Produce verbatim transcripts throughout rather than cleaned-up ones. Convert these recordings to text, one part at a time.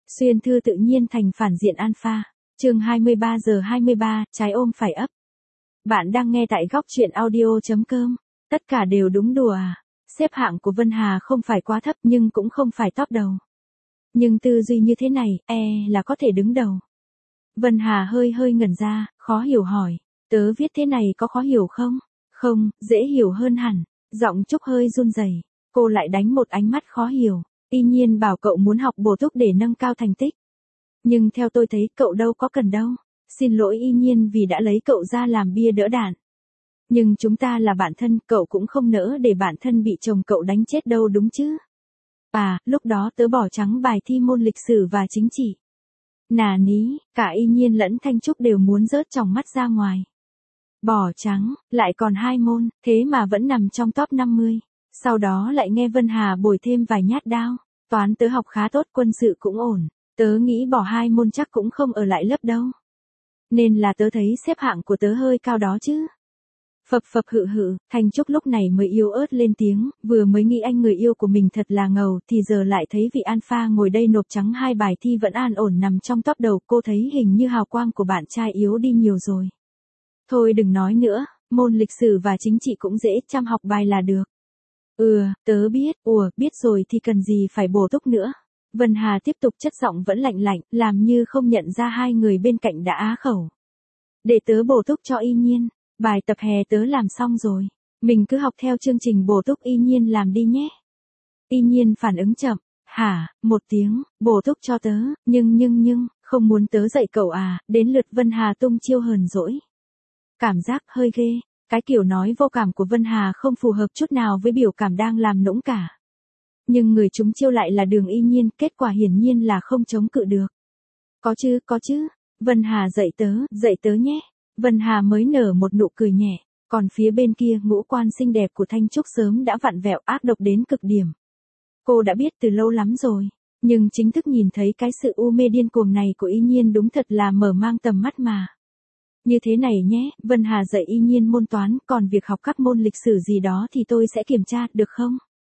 Xuyên thư tự nhiên thành phản diện alpha. Chương hai mươi ba giờ hai mươi ba, trái ôm phải ấp. Bạn đang nghe tại góc truyện audio chấm com. Tất cả đều đúng đùa à? Xếp hạng của Vân Hà không phải quá thấp nhưng cũng không phải top đầu. Nhưng tư duy như thế này, e là có thể đứng đầu. Vân Hà hơi hơi ngẩn ra, khó hiểu hỏi. Tớ viết thế này có khó hiểu không? Không, dễ hiểu hơn hẳn. Giọng Trúc hơi run rẩy. Cô lại đánh một ánh mắt khó hiểu. Y Nhiên bảo cậu muốn học bổ túc để nâng cao thành tích. Nhưng theo tôi thấy cậu đâu có cần đâu. Xin lỗi Y Nhiên vì đã lấy cậu ra làm bia đỡ đạn. Nhưng chúng ta là bạn thân, cậu cũng không nỡ để bạn thân bị chồng cậu đánh chết đâu đúng chứ. À, lúc đó tớ bỏ trắng bài thi môn lịch sử và chính trị. Nà ní, cả Y Nhiên lẫn Thanh Trúc đều muốn rớt tròng mắt ra ngoài. Bỏ trắng, lại còn hai môn, thế mà vẫn nằm trong top năm mươi. Sau đó lại nghe Vân Hà bồi thêm vài nhát đao. Toán tớ học khá tốt, quân sự cũng ổn. Tớ nghĩ bỏ hai môn chắc cũng không ở lại lớp đâu. Nên là tớ thấy xếp hạng của tớ hơi cao đó chứ. Phập phập hự hự, Thanh Trúc lúc này mới yếu ớt lên tiếng, vừa mới nghĩ anh người yêu của mình thật là ngầu thì giờ lại thấy vị alpha ngồi đây nộp trắng hai bài thi vẫn an ổn nằm trong top đầu, cô thấy hình như hào quang của bạn trai yếu đi nhiều rồi. Thôi đừng nói nữa, môn lịch sử và chính trị cũng dễ, chăm học bài là được. Ừ, tớ biết, ủa, biết rồi thì cần gì phải bổ túc nữa. Vân Hà tiếp tục chất giọng vẫn lạnh lạnh, làm như không nhận ra hai người bên cạnh đã á khẩu. Để tớ bổ túc cho Y Nhiên, bài tập hè tớ làm xong rồi. Mình cứ học theo chương trình bổ túc Y Nhiên làm đi nhé. Y Nhiên phản ứng chậm, hả, một tiếng, bổ túc cho tớ, nhưng nhưng nhưng, không muốn tớ dạy cậu à, đến lượt Vân Hà tung chiêu hờn dỗi. Cảm giác hơi ghê. Cái kiểu nói vô cảm của Vân Hà không phù hợp chút nào với biểu cảm đang làm nũng cả. Nhưng người chúng chiêu lại là Đường Y Nhiên, kết quả hiển nhiên là không chống cự được. Có chứ, có chứ. Vân Hà dạy tớ, dạy tớ nhé. Vân Hà mới nở một nụ cười nhẹ, còn phía bên kia ngũ quan xinh đẹp của Thanh Trúc sớm đã vặn vẹo ác độc đến cực điểm. Cô đã biết từ lâu lắm rồi, nhưng chính thức nhìn thấy cái sự u mê điên cuồng này của Y Nhiên đúng thật là mở mang tầm mắt mà. Như thế này nhé, Vân Hà dạy Y Nhiên môn toán, còn việc học các môn lịch sử gì đó thì tôi sẽ kiểm tra, được không?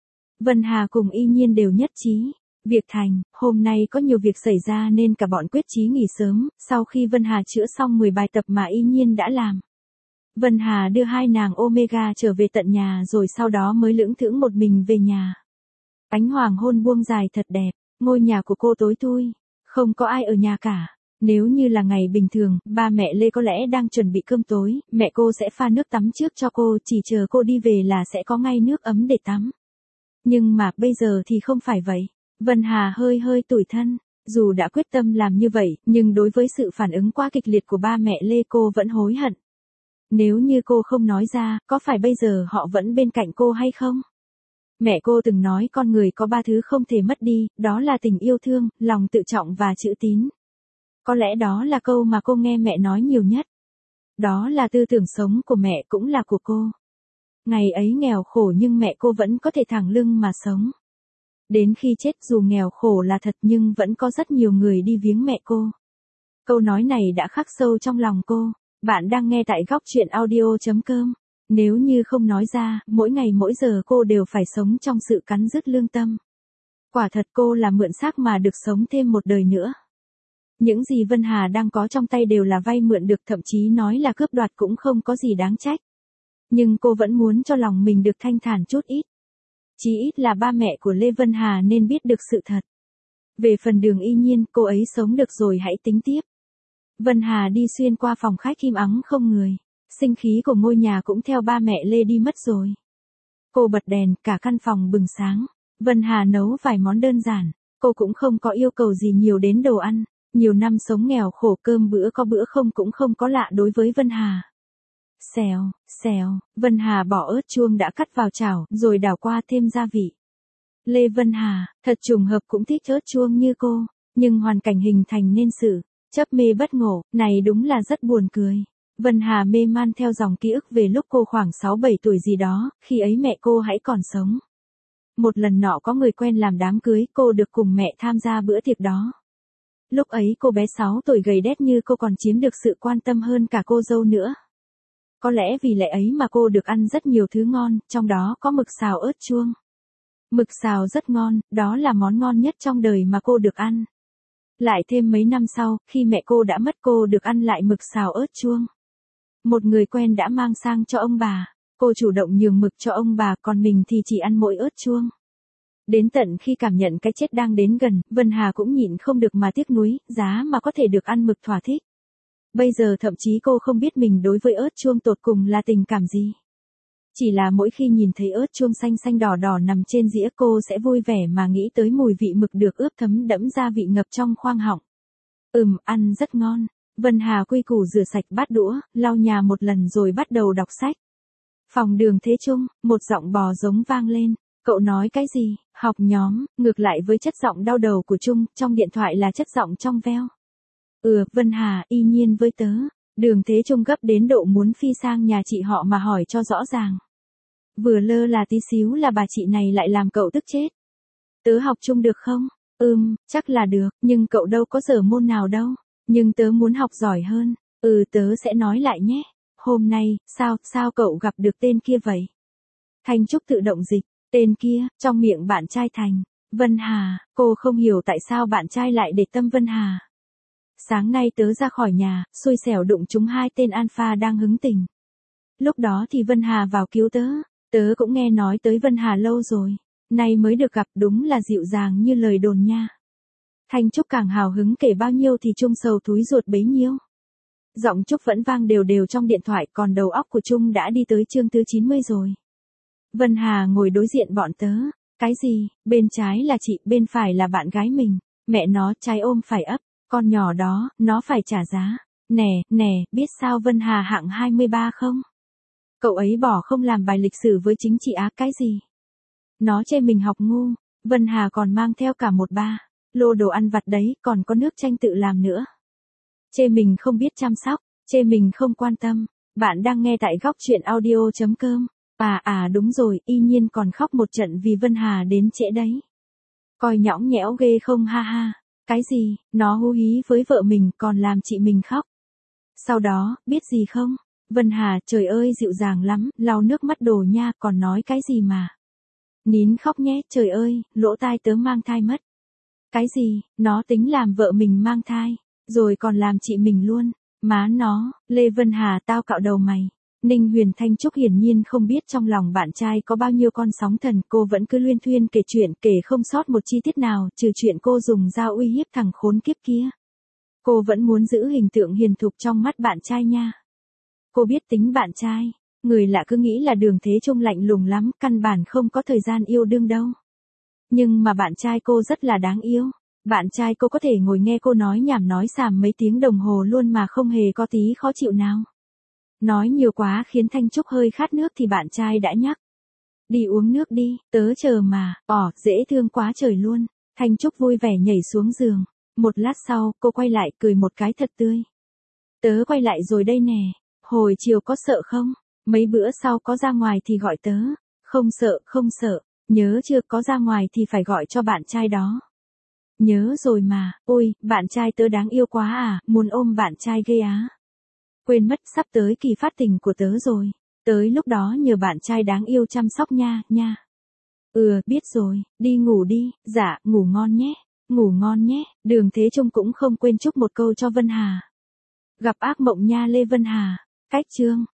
Vân Hà cùng Y Nhiên đều nhất trí. Việc thành, hôm nay có nhiều việc xảy ra nên cả bọn quyết chí nghỉ sớm, sau khi Vân Hà chữa xong mười bài tập mà Y Nhiên đã làm. Vân Hà đưa hai nàng Omega trở về tận nhà rồi sau đó mới lững thững một mình về nhà. Ánh hoàng hôn buông dài thật đẹp, ngôi nhà của cô tối thui, không có ai ở nhà cả. Nếu như là ngày bình thường, ba mẹ Lê có lẽ đang chuẩn bị cơm tối, mẹ cô sẽ pha nước tắm trước cho cô, chỉ chờ cô đi về là sẽ có ngay nước ấm để tắm. Nhưng mà bây giờ thì không phải vậy. Vân Hà hơi hơi tủi thân, dù đã quyết tâm làm như vậy, nhưng đối với sự phản ứng quá kịch liệt của ba mẹ Lê cô vẫn hối hận. Nếu như cô không nói ra, có phải bây giờ họ vẫn bên cạnh cô hay không? Mẹ cô từng nói con người có ba thứ không thể mất đi, đó là tình yêu thương, lòng tự trọng và chữ tín. Có lẽ đó là câu mà cô nghe mẹ nói nhiều nhất. Đó là tư tưởng sống của mẹ cũng là của cô. Ngày ấy nghèo khổ nhưng mẹ cô vẫn có thể thẳng lưng mà sống. Đến khi chết dù nghèo khổ là thật nhưng vẫn có rất nhiều người đi viếng mẹ cô. Câu nói này đã khắc sâu trong lòng cô. Bạn đang nghe tại góc truyện audio chấm com. Nếu như không nói ra, mỗi ngày mỗi giờ cô đều phải sống trong sự cắn rứt lương tâm. Quả thật cô là mượn xác mà được sống thêm một đời nữa. Những gì Vân Hà đang có trong tay đều là vay mượn được, thậm chí nói là cướp đoạt cũng không có gì đáng trách. Nhưng cô vẫn muốn cho lòng mình được thanh thản chút ít. Chí ít là ba mẹ của Lê Vân Hà nên biết được sự thật. Về phần Đường Y Nhiên, cô ấy sống được rồi hãy tính tiếp. Vân Hà đi xuyên qua phòng khách im ắng không người. Sinh khí của ngôi nhà cũng theo ba mẹ Lê đi mất rồi. Cô bật đèn, cả căn phòng bừng sáng. Vân Hà nấu vài món đơn giản. Cô cũng không có yêu cầu gì nhiều đến đồ ăn. Nhiều năm sống nghèo khổ cơm bữa có bữa không cũng không có lạ đối với Vân Hà. Xèo, xèo, Vân Hà bỏ ớt chuông đã cắt vào chảo, rồi đảo qua thêm gia vị. Lê Vân Hà, thật trùng hợp cũng thích ớt chuông như cô, nhưng hoàn cảnh hình thành nên sự chấp mê bất ngộ, này đúng là rất buồn cười. Vân Hà mê man theo dòng ký ức về lúc cô khoảng sáu bảy tuổi gì đó, khi ấy mẹ cô hãy còn sống. Một lần nọ có người quen làm đám cưới, cô được cùng mẹ tham gia bữa tiệc đó. Lúc ấy cô bé sáu tuổi gầy đét như cô còn chiếm được sự quan tâm hơn cả cô dâu nữa. Có lẽ vì lẽ ấy mà cô được ăn rất nhiều thứ ngon, trong đó có mực xào ớt chuông. Mực xào rất ngon, đó là món ngon nhất trong đời mà cô được ăn. Lại thêm mấy năm sau, khi mẹ cô đã mất cô được ăn lại mực xào ớt chuông. Một người quen đã mang sang cho ông bà. Cô chủ động nhường mực cho ông bà, còn mình thì chỉ ăn mỗi ớt chuông. Đến tận khi cảm nhận cái chết đang đến gần, Vân Hà cũng nhịn không được mà tiếc nuối, giá mà có thể được ăn mực thỏa thích. Bây giờ thậm chí cô không biết mình đối với ớt chuông tột cùng là tình cảm gì. Chỉ là mỗi khi nhìn thấy ớt chuông xanh xanh đỏ đỏ nằm trên dĩa, cô sẽ vui vẻ mà nghĩ tới mùi vị mực được ướp thấm đẫm gia vị ngập trong khoang họng. Ừm, ăn rất ngon. Vân Hà quy củ rửa sạch bát đũa, lau nhà một lần rồi bắt đầu đọc sách. Phòng Đường Thế Trung, một giọng bò giống vang lên. Cậu nói cái gì? Học nhóm, ngược lại với chất giọng đau đầu của Trung, trong điện thoại là chất giọng trong veo. Ừ, Vân Hà, y nhiên với tớ. Đường Thế Trung gấp đến độ muốn phi sang nhà chị họ mà hỏi cho rõ ràng. Vừa lơ là tí xíu là bà chị này lại làm cậu tức chết. Tớ học chung được không? Ừm, chắc là được, nhưng cậu đâu có dở môn nào đâu. Nhưng tớ muốn học giỏi hơn. Ừ, tớ sẽ nói lại nhé. Hôm nay, sao, sao cậu gặp được tên kia vậy? Thanh Trúc tự động dịch, tên kia, trong miệng bạn trai Thành. Vân Hà, cô không hiểu tại sao bạn trai lại để tâm Vân Hà. Sáng nay tớ ra khỏi nhà, xui xẻo đụng trúng hai tên alpha đang hứng tình. Lúc đó thì Vân Hà vào cứu tớ, tớ cũng nghe nói tới Vân Hà lâu rồi, nay mới được gặp, đúng là dịu dàng như lời đồn nha. Thanh Trúc càng hào hứng kể bao nhiêu thì Trung sầu túi ruột bấy nhiêu. Giọng Trúc vẫn vang đều đều trong điện thoại, còn đầu óc của Trung đã đi tới chương thứ chín mươi rồi. Vân Hà ngồi đối diện bọn tớ. Cái gì? Bên trái là chị, bên phải là bạn gái mình. Mẹ nó, trái ôm phải ấp. Con nhỏ đó, nó phải trả giá. Nè, nè, biết sao Vân Hà hạng hai mươi ba không? Cậu ấy bỏ không làm bài lịch sử với chính trị á, cái gì? Nó chê mình học ngu. Vân Hà còn mang theo cả một ba lô đồ ăn vặt đấy, còn có nước chanh tự làm nữa. Chê mình không biết chăm sóc, chê mình không quan tâm. Bạn đang nghe tại góc truyện audio chấm com. À à đúng rồi, y nhiên còn khóc một trận vì Vân Hà đến trễ đấy. Coi nhõng nhẽo ghê không ha ha. Cái gì, nó hú hí với vợ mình còn làm chị mình khóc. Sau đó, biết gì không? Vân Hà, trời ơi dịu dàng lắm, lau nước mắt đồ nha, còn nói cái gì mà. Nín khóc nhé, trời ơi, lỗ tai tớ mang thai mất. Cái gì, nó tính làm vợ mình mang thai, rồi còn làm chị mình luôn. Má nó, Lê Vân Hà tao cạo đầu mày. Ninh Huyền Thanh Trúc hiển nhiên không biết trong lòng bạn trai có bao nhiêu con sóng thần, cô vẫn cứ luyên thuyên kể chuyện, kể không sót một chi tiết nào, trừ chuyện cô dùng dao uy hiếp thằng khốn kiếp kia. Cô vẫn muốn giữ hình tượng hiền thục trong mắt bạn trai nha. Cô biết tính bạn trai, người lạ cứ nghĩ là Đường Thế Trung lạnh lùng lắm, căn bản không có thời gian yêu đương đâu. Nhưng mà bạn trai cô rất là đáng yêu. Bạn trai cô có thể ngồi nghe cô nói nhảm nói xàm mấy tiếng đồng hồ luôn mà không hề có tí khó chịu nào. Nói nhiều quá khiến Thanh Trúc hơi khát nước thì bạn trai đã nhắc. Đi uống nước đi, tớ chờ mà, ỏ, dễ thương quá trời luôn. Thanh Trúc vui vẻ nhảy xuống giường. Một lát sau, cô quay lại cười một cái thật tươi. Tớ quay lại rồi đây nè, hồi chiều có sợ không? Mấy bữa sau có ra ngoài thì gọi tớ. Không sợ, không sợ, nhớ chưa, có ra ngoài thì phải gọi cho bạn trai đó. Nhớ rồi mà, ôi, bạn trai tớ đáng yêu quá à, muốn ôm bạn trai ghê á. Quên mất, sắp tới kỳ phát tình của tớ rồi. Tới lúc đó nhờ bạn trai đáng yêu chăm sóc nha, nha. Ừ, biết rồi, đi ngủ đi, dạ, ngủ ngon nhé, ngủ ngon nhé. Đường Thế Trung cũng không quên chúc một câu cho Vân Hà. Gặp ác mộng nha Lê Vân Hà. Cách chương.